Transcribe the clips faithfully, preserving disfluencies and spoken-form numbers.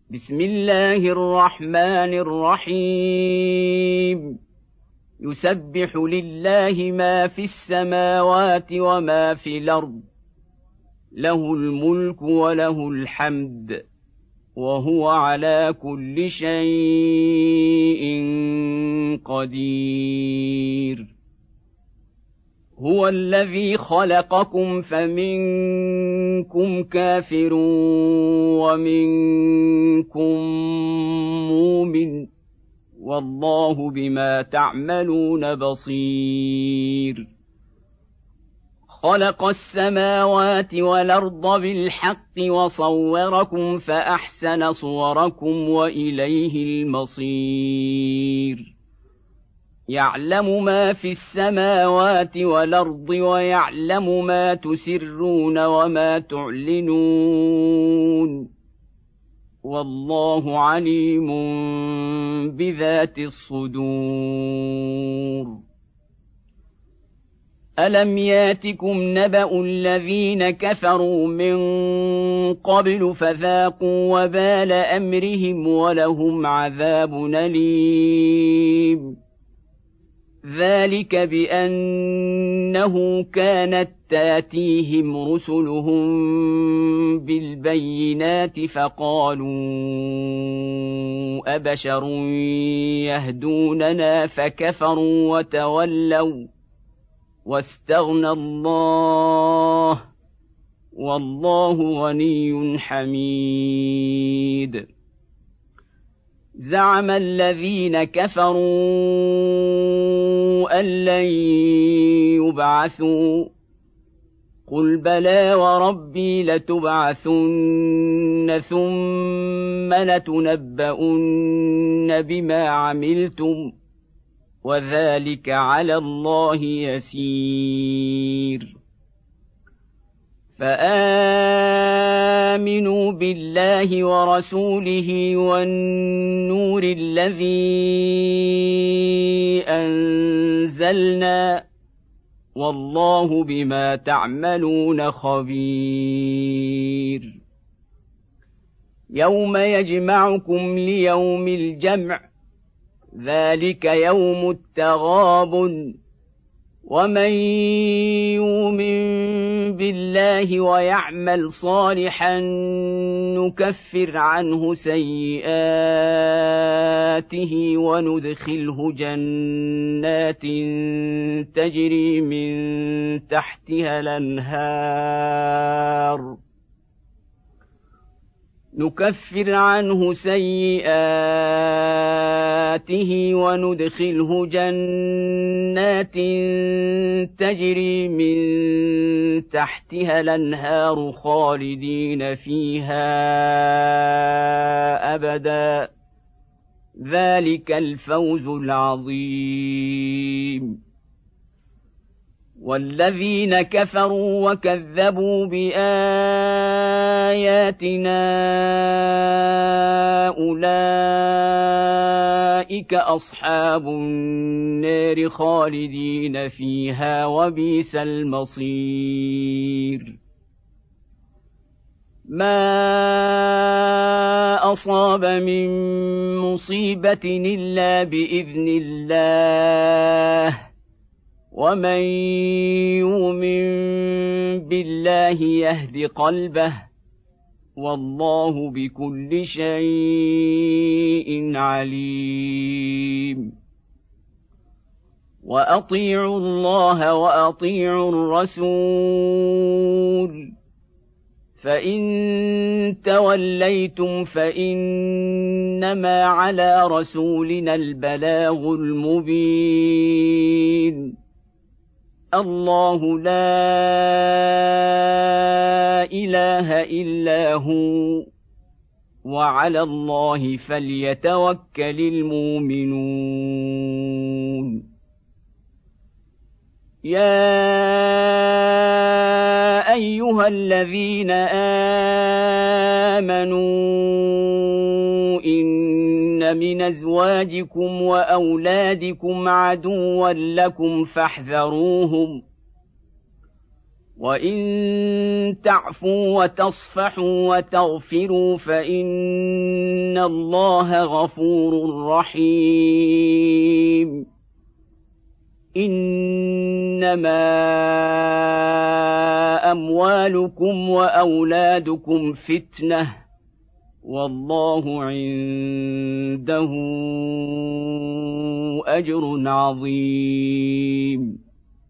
بسم الله الرحمن الرحيم يسبح لله ما في السماوات وما في الأرض له الملك وله الحمد وهو على كل شيء قدير هو الذي خلقكم فمنكم كافر ومنكم مؤمن والله بما تعملون بصير خلق السماوات والأرض بالحق وصوركم فأحسن صوركم وإليه المصير يعلم ما في السماوات والأرض ويعلم ما تسرون وما تعلنون والله عليم بذات الصدور ألم ياتكم نبأ الذين كفروا من قبل فذاقوا وبال أمرهم ولهم عذاب أليم ذلك بأنه كانت تاتيهم رسلهم بالبينات فقالوا أبشر يهدوننا فكفروا وتولوا واستغنى الله والله غني حميد زعم الذين كفروا أن لن يبعثوا قل بلى وربي لتبعثن ثم لتنبؤن بما عملتم وذلك على الله يسير فآمنوا بالله ورسوله والنور الذي أنزلنا والله بما تعملون خبير يوم يجمعكم ليوم الجمع ذلك يوم التغابن ومن يؤمن بالله ويعمل صالحا نكفر عنه سيئاته وندخله جنات تجري من تحتها الأنهار نكفر عنه سيئاته وندخله جنات تجري من تحتها الأنهار خالدين فيها أبدا ذلك الفوز العظيم والذين كفروا وكذبوا بآياتنا أولئك أصحاب النار خالدين فيها وبئس المصير ما أصاب من مصيبة إلا بإذن الله ومن يؤمن بالله يهد قلبه والله بكل شيء عليم وأطيعوا الله وأطيعوا الرسول فإن توليتم فإنما على رسولنا البلاغ المبين الله لا إله إلا هو وعلى الله فليتوكل المؤمنون يا أيها الذين آمنوا إن من أزواجكم وأولادكم عدوا لكم فاحذروهم وإن تعفوا وتصفحوا وتغفروا فإن الله غفور رحيم. إنما أموالكم وأولادكم فتنة والله عنده أجر عظيم.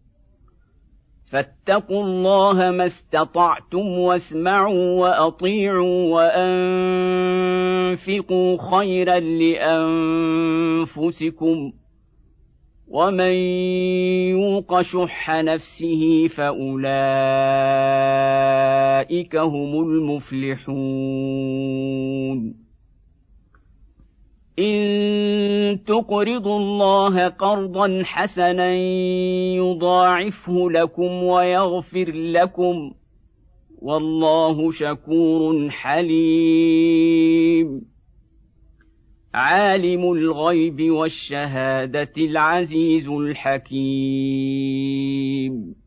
فاتقوا الله ما استطعتم واسمعوا وأطيعوا وأنفقوا خيرا لأنفسكم ومن يوق شح نفسه فأولئك هم المفلحون. إن تقرضوا الله قرضا حسنا يضاعفه لكم ويغفر لكم والله شكور حليم. عالم الغيب والشهادة العزيز الحكيم.